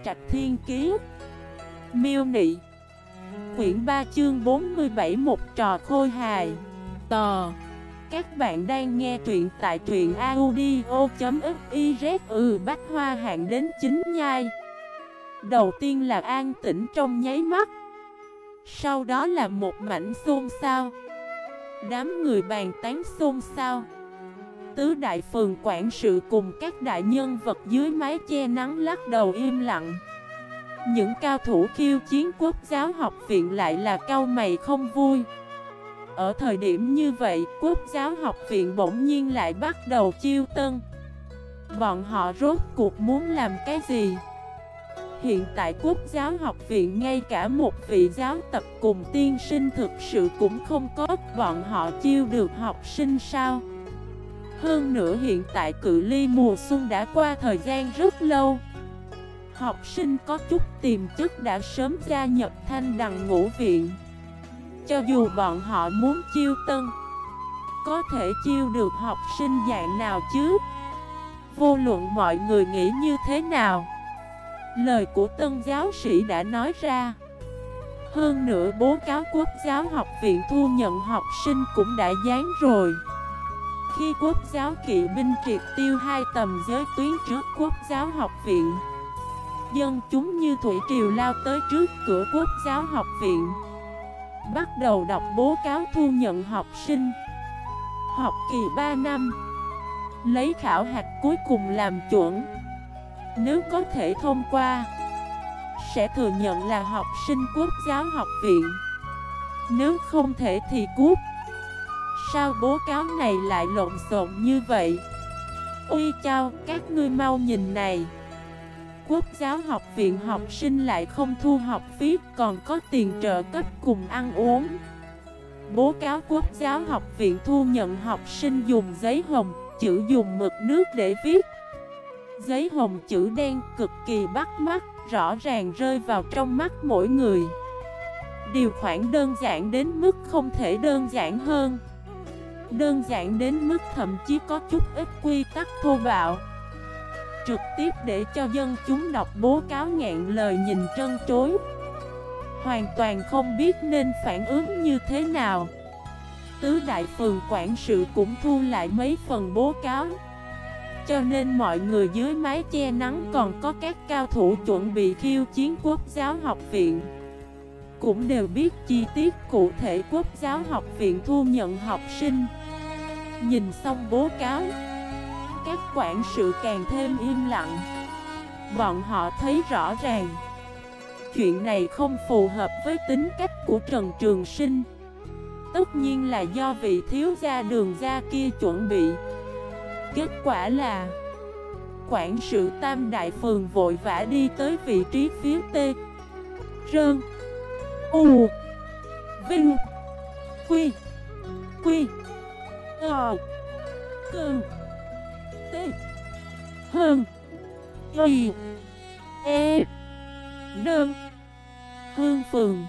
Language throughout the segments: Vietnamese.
Trạch Thiên Kiế. Miêu Nị. Quyển 3 chương 47, một trò khôi hài. Tò. Các bạn đang nghe truyện tại truyện audio.fiz. Bách Hoa Hạn đến chính nhai. Đầu tiên là an tĩnh trong nháy mắt, sau đó là một mảnh xôn xao. Đám người bàn tán xôn xao. Tứ đại phường quản sự cùng các đại nhân vật dưới mái che nắng lắc đầu im lặng. Những cao thủ khiêu chiến Quốc giáo học viện lại là cau mày không vui. Ở thời điểm như vậy, Quốc giáo học viện bỗng nhiên lại bắt đầu chiêu tân. Bọn họ rốt cuộc muốn làm cái gì? Hiện tại Quốc giáo học viện ngay cả một vị giáo tập cùng tiên sinh thực sự cũng không có. Bọn họ chiêu được học sinh sao? Hơn nữa hiện tại cự ly mùa xuân đã qua thời gian rất lâu. Học sinh có chút tiềm chất đã sớm gia nhập Thanh Đằng Ngũ viện. Cho dù bọn họ muốn chiêu tân, có thể chiêu được học sinh dạng nào chứ? Vô luận mọi người nghĩ như thế nào, lời của tân giáo sĩ đã nói ra. Hơn nữa bố cáo Quốc giáo học viện thu nhận học sinh cũng đã dán rồi. Khi Quốc giáo kỵ binh triệt tiêu 2 tầm giới tuyến trước Quốc giáo học viện, dân chúng như thủy triều lao tới trước cửa Quốc giáo học viện, bắt đầu đọc bố cáo thu nhận học sinh. Học kỳ 3 năm, lấy khảo hạch cuối cùng làm chuẩn. Nếu có thể thông qua, sẽ thừa nhận là học sinh Quốc giáo học viện. Nếu không thể thì cút. Sao bố cáo này lại lộn xộn như vậy? Ôi chao, các ngươi mau nhìn này. Quốc giáo học viện học sinh lại không thu học phí, còn có tiền trợ cấp cùng ăn uống. Bố cáo Quốc giáo học viện thu nhận học sinh dùng giấy hồng, chữ dùng mực nước để viết. Giấy hồng chữ đen cực kỳ bắt mắt, rõ ràng rơi vào trong mắt mỗi người. Điều khoản đơn giản đến mức không thể đơn giản hơn. Đơn giản đến mức thậm chí có chút ít quy tắc thô bạo. Trực tiếp để cho dân chúng đọc bố cáo ngẹn lời nhìn trân trối. Hoàn toàn không biết nên phản ứng như thế nào. Tứ đại phường quản sự cũng thu lại mấy phần bố cáo. Cho nên mọi người dưới mái che nắng còn có các cao thủ chuẩn bị khiêu chiến Quốc giáo học viện cũng đều biết chi tiết cụ thể Quốc giáo học viện thu nhận học sinh. Nhìn xong bố cáo, các quản sự càng thêm im lặng. Bọn họ thấy rõ ràng chuyện này không phù hợp với tính cách của Trần Trường Sinh. Tất nhiên là do vị thiếu gia Đường gia kia chuẩn bị. Kết quả là quản sự Tam Đại Phường vội vã đi tới vị trí phía T Rơn U Vinh Quy Quy Ờ Cơn T Hơn Y E Đơn Hương Phường,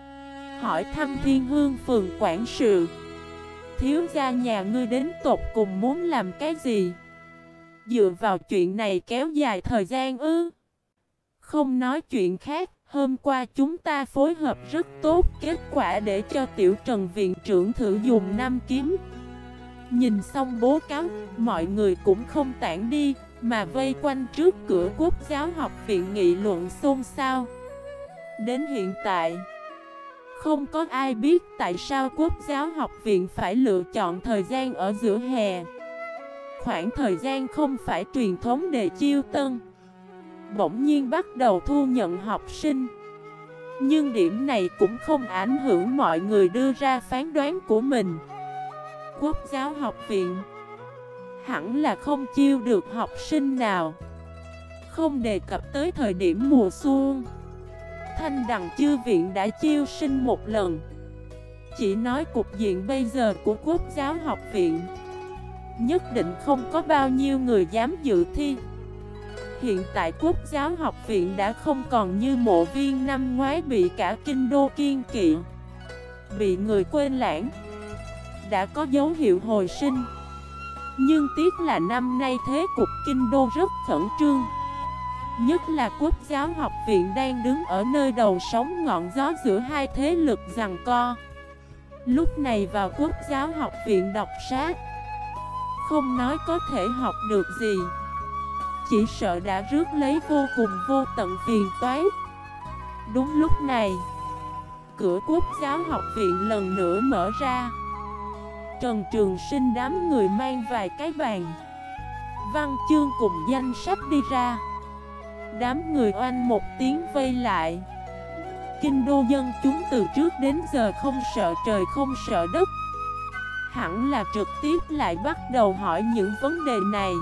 hỏi thăm Thiên Hương Phường quản sự: thiếu gia nhà ngươi đến tột cùng muốn làm cái gì? Dựa vào chuyện này kéo dài thời gian ư? Không nói chuyện khác, hôm qua chúng ta phối hợp rất tốt, kết quả để cho Tiểu Trần viện trưởng thử dùng 5 kiếm. Nhìn xong bố cáo, mọi người cũng không tản đi, mà vây quanh trước cửa Quốc giáo học viện nghị luận xôn xao. Đến hiện tại, không có ai biết tại sao Quốc giáo học viện phải lựa chọn thời gian ở giữa hè. Khoảng thời gian không phải truyền thống để chiêu tân, bỗng nhiên bắt đầu thu nhận học sinh. Nhưng điểm này cũng không ảnh hưởng mọi người đưa ra phán đoán của mình. Quốc giáo học viện hẳn là không chiêu được học sinh nào. Không đề cập tới thời điểm mùa xuân, Thanh Đằng Chư viện đã chiêu sinh một lần. Chỉ nói cục diện bây giờ của Quốc giáo học viện, nhất định không có bao nhiêu người dám dự thi. Hiện tại Quốc giáo học viện đã không còn như Mộ Viên năm ngoái bị cả kinh đô kiêng kỵ, bị người quên lãng, đã có dấu hiệu hồi sinh. Nhưng tiếc là năm nay thế cục kinh đô rất khẩn trương. Nhất là Quốc giáo học viện đang đứng ở nơi đầu sóng ngọn gió giữa hai thế lực giằng co. Lúc này vào Quốc giáo học viện đọc sách, không nói có thể học được gì, chỉ sợ đã rước lấy vô cùng vô tận phiền toái. Đúng lúc này, cửa Quốc giáo học viện lần nữa mở ra. Trần Trường Sinh đám người mang vài cái bàn, văn chương cùng danh sách đi ra. Đám người oanh một tiếng vây lại. Kinh đô dân chúng từ trước đến giờ không sợ trời không sợ đất, hẳn là trực tiếp lại bắt đầu hỏi những vấn đề này.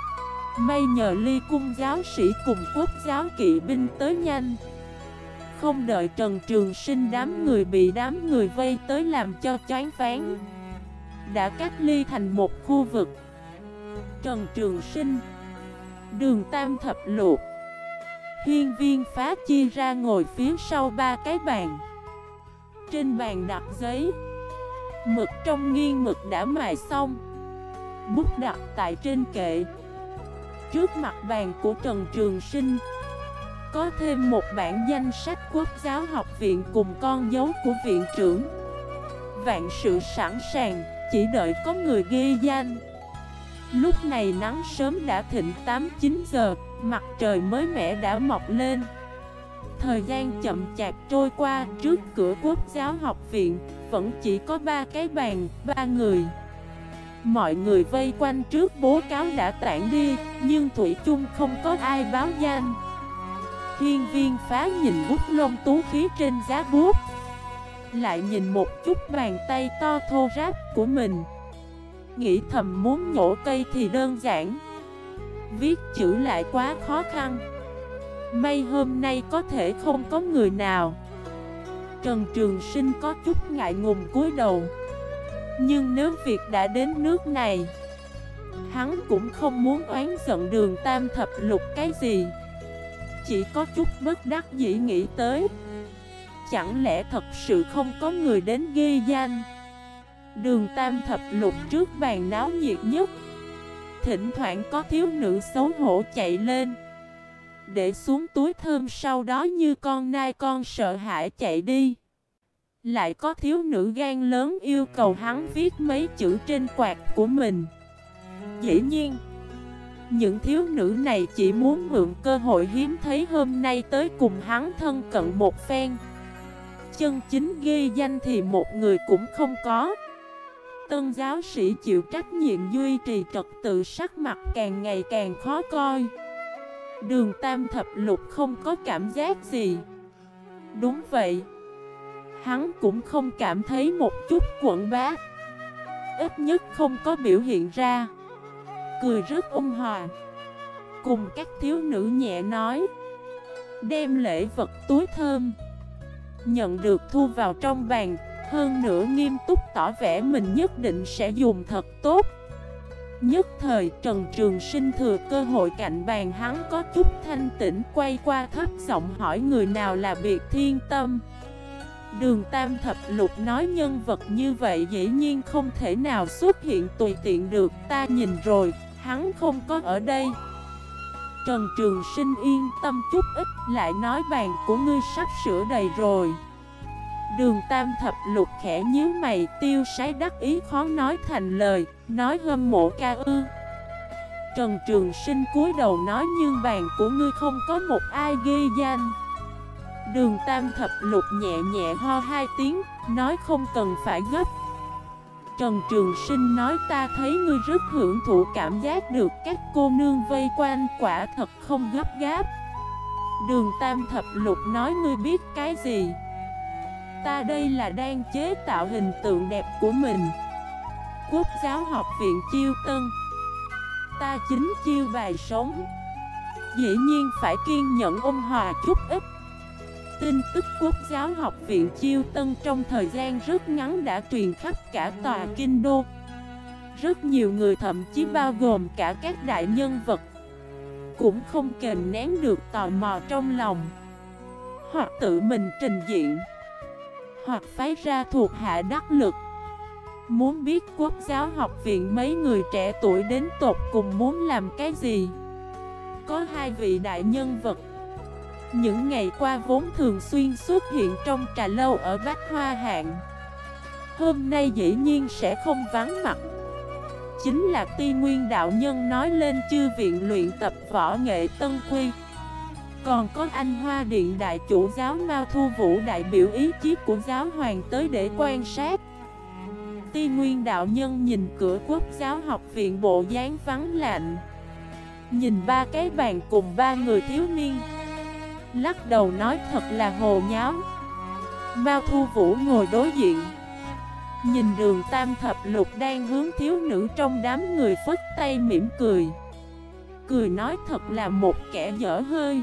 May nhờ Ly Cung giáo sĩ cùng Quốc giáo kỵ binh tới nhanh, không đợi Trần Trường Sinh đám người bị đám người vây tới làm cho choáng váng, đã cách ly thành một khu vực. Trần Trường Sinh, Đường Tam Thập Lục, Hiên Viên Phá chia ra ngồi phía sau ba cái bàn. Trên bàn đặt giấy, mực trong nghiêng mực đã mài xong, bút đặt tại trên kệ. Trước mặt bàn của Trần Trường Sinh có thêm một bản danh sách Quốc giáo học viện cùng con dấu của viện trưởng. Vạn sự sẵn sàng, chỉ đợi có người ghi danh. Lúc này nắng sớm đã thịnh 8-9 giờ, mặt trời mới mẻ đã mọc lên. Thời gian chậm chạp trôi qua, trước cửa Quốc giáo học viện vẫn chỉ có 3 cái bàn, 3 người. Mọi người vây quanh trước bố cáo đã tản đi, nhưng thủy chung không có ai báo danh. Hiên Viên Phá nhìn bút lông tú khí trên giá bút, lại nhìn một chút bàn tay to thô ráp của mình, nghĩ thầm muốn nhổ cây thì đơn giản, viết chữ lại quá khó khăn. May hôm nay có thể không có người nào. Trần Trường Sinh có chút ngại ngùng cúi đầu. Nhưng nếu việc đã đến nước này, hắn cũng không muốn oán giận Đường Tam Thập Lục cái gì, chỉ có chút bất đắc dĩ nghĩ tới, chẳng lẽ thật sự không có người đến ghi danh. Đường Tam Thập Lục trước bàn náo nhiệt nhất, thỉnh thoảng có thiếu nữ xấu hổ chạy lên, để xuống túi thơm, sau đó như con nai con sợ hãi chạy đi. Lại có thiếu nữ gan lớn yêu cầu hắn viết mấy chữ trên quạt của mình. Dĩ nhiên, những thiếu nữ này chỉ muốn mượn cơ hội hiếm thấy hôm nay tới cùng hắn thân cận một phen. Chân chính ghi danh thì một người cũng không có. Tân giáo sĩ chịu trách nhiệm duy trì trật tự sắc mặt càng ngày càng khó coi. Đường Tam Thập Lục không có cảm giác gì. Đúng vậy, hắn cũng không cảm thấy một chút quẫn bá, ít nhất không có biểu hiện ra. Cười rất ôn hòa, cùng các thiếu nữ nhẹ nói, đem lễ vật túi thơm nhận được thu vào trong bàn, hơn nữa nghiêm túc tỏ vẻ mình nhất định sẽ dùng thật tốt. Nhất thời Trần Trường Sinh thừa cơ hội cạnh bàn hắn có chút thanh tĩnh, quay qua thấp giọng hỏi người nào là Biệt Thiên Tâm. Đường Tam Thập Lục nói nhân vật như vậy dĩ nhiên không thể nào xuất hiện tùy tiện được, ta nhìn rồi, hắn không có ở đây. Trần Trường Sinh yên tâm chút ít, lại nói bàn của ngươi sắp sửa đầy rồi. Đường Tam Thập Lục khẽ nhíu mày, tiêu sái đắc ý khó nói thành lời, nói hâm mộ ca ư. Trần Trường Sinh cúi đầu nói nhưng bàn của ngươi không có một ai ghi danh. Đường Tam Thập Lục nhẹ nhẹ ho hai tiếng, nói không cần phải gấp. Trần Trường Sinh nói ta thấy ngươi rất hưởng thụ cảm giác được các cô nương vây quanh, quả thật không gấp gáp. Đường Tam Thập Lục nói ngươi biết cái gì? Ta đây là đang chế tạo hình tượng đẹp của mình. Quốc giáo học viện chiêu tân, ta chính chiêu bài sống, dĩ nhiên phải kiên nhẫn ôn hòa chút ít. Tin tức Quốc giáo học viện chiêu tân trong thời gian rất ngắn đã truyền khắp cả tòa kinh đô. Rất nhiều người, thậm chí bao gồm cả các đại nhân vật, cũng không kềm nén được tò mò trong lòng, hoặc tự mình trình diện, hoặc phái ra thuộc hạ đắc lực, muốn biết Quốc giáo học viện mấy người trẻ tuổi đến tột cùng muốn làm cái gì. có hai vị đại nhân vật. Những ngày qua vốn thường xuyên xuất hiện trong trà lâu ở Bách Hoa Hạng, hôm nay dĩ nhiên sẽ không vắng mặt. Chính là Ti Nguyên đạo nhân nói lên chư viện luyện tập võ nghệ Tân Quy. Còn có anh Hoa Điện đại chủ giáo Mao Thu Vũ đại biểu ý chí của giáo hoàng tới để quan sát. Ti Nguyên đạo nhân nhìn cửa Quốc giáo học viện bộ dáng vắng lạnh, nhìn ba cái bàn cùng ba người thiếu niên, lắc đầu nói thật là hồ nháo. Mao Thu Vũ ngồi đối diện, nhìn Đường Tam Thập Lục đang hướng thiếu nữ trong đám người phất tay mỉm cười. Cười nói thật là một kẻ dở hơi.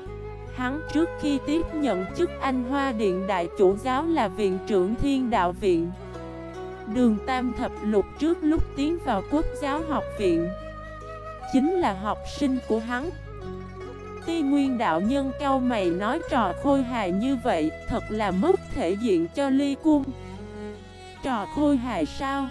Hắn trước khi tiếp nhận chức anh Hoa Điện đại chủ giáo là viện trưởng Thiên Đạo Viện. Đường Tam Thập Lục trước lúc tiến vào Quốc giáo học viện chính là học sinh của hắn. Ti Nguyên đạo nhân cau mày nói trò khôi hài như vậy thật là mất thể diện cho Ly Cung. Trò khôi hài sao?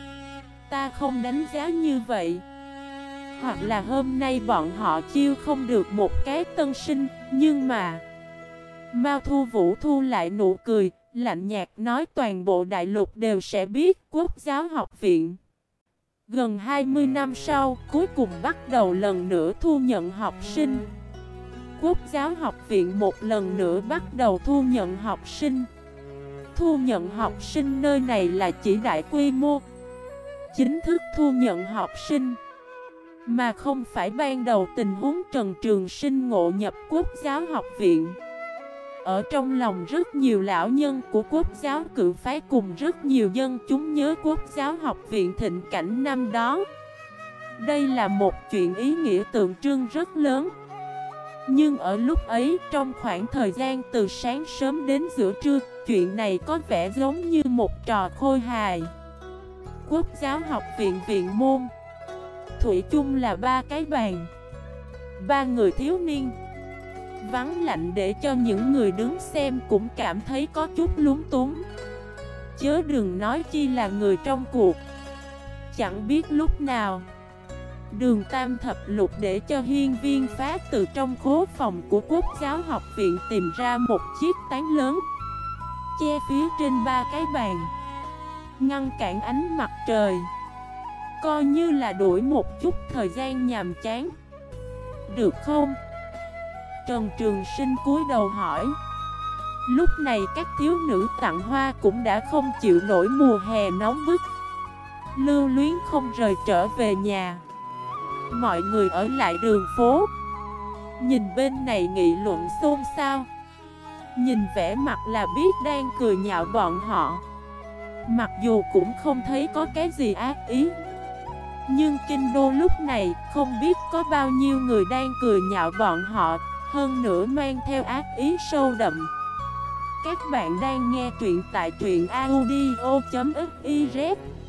Ta không đánh giá như vậy. Hoặc là hôm nay bọn họ chiêu không được một cái tân sinh, nhưng mà Mao Thu Vũ thu lại nụ cười, lạnh nhạt nói toàn bộ đại lục đều sẽ biết Quốc giáo học viện. Gần 20 năm sau, cuối cùng bắt đầu lần nữa thu nhận học sinh. Quốc giáo học viện một lần nữa bắt đầu thu nhận học sinh. Thu nhận học sinh nơi này là chỉ đại quy mô, chính thức thu nhận học sinh, mà không phải ban đầu tình huống Trần Trường Sinh ngộ nhập Quốc giáo học viện. Ở trong lòng rất nhiều lão nhân của Quốc giáo cự phái cùng rất nhiều dân chúng nhớ Quốc giáo học viện thịnh cảnh năm đó. Đây là một chuyện ý nghĩa tượng trưng rất lớn. Nhưng ở lúc ấy, trong khoảng thời gian từ sáng sớm đến giữa trưa, chuyện này có vẻ giống như một trò khôi hài. Quốc giáo học viện viện môn, thủy chung là ba cái bàn, ba người thiếu niên, vắng lạnh để cho những người đứng xem cũng cảm thấy có chút lúng túng. Chớ đừng nói chi là người trong cuộc. Chẳng biết lúc nào Đường Tam Thập Lục để cho hiên viên phá từ trong khố phòng của Quốc giáo học viện tìm ra một chiếc tán lớn, che phía trên ba cái bàn, ngăn cản ánh mặt trời, coi như là đuổi một chút thời gian nhàm chán. Được không? Trần Trường Sinh cúi đầu hỏi. Lúc này các thiếu nữ tặng hoa cũng đã không chịu nổi mùa hè nóng bức, lưu luyến không rời trở về nhà. Mọi người ở lại đường phố, nhìn bên này nghị luận xôn xao, nhìn vẻ mặt là biết đang cười nhạo bọn họ. Mặc dù cũng không thấy có cái gì ác ý, nhưng kinh đô lúc này không biết có bao nhiêu người đang cười nhạo bọn họ, hơn nữa mang theo ác ý sâu đậm. Các bạn đang nghe truyện tại truyện audio.fif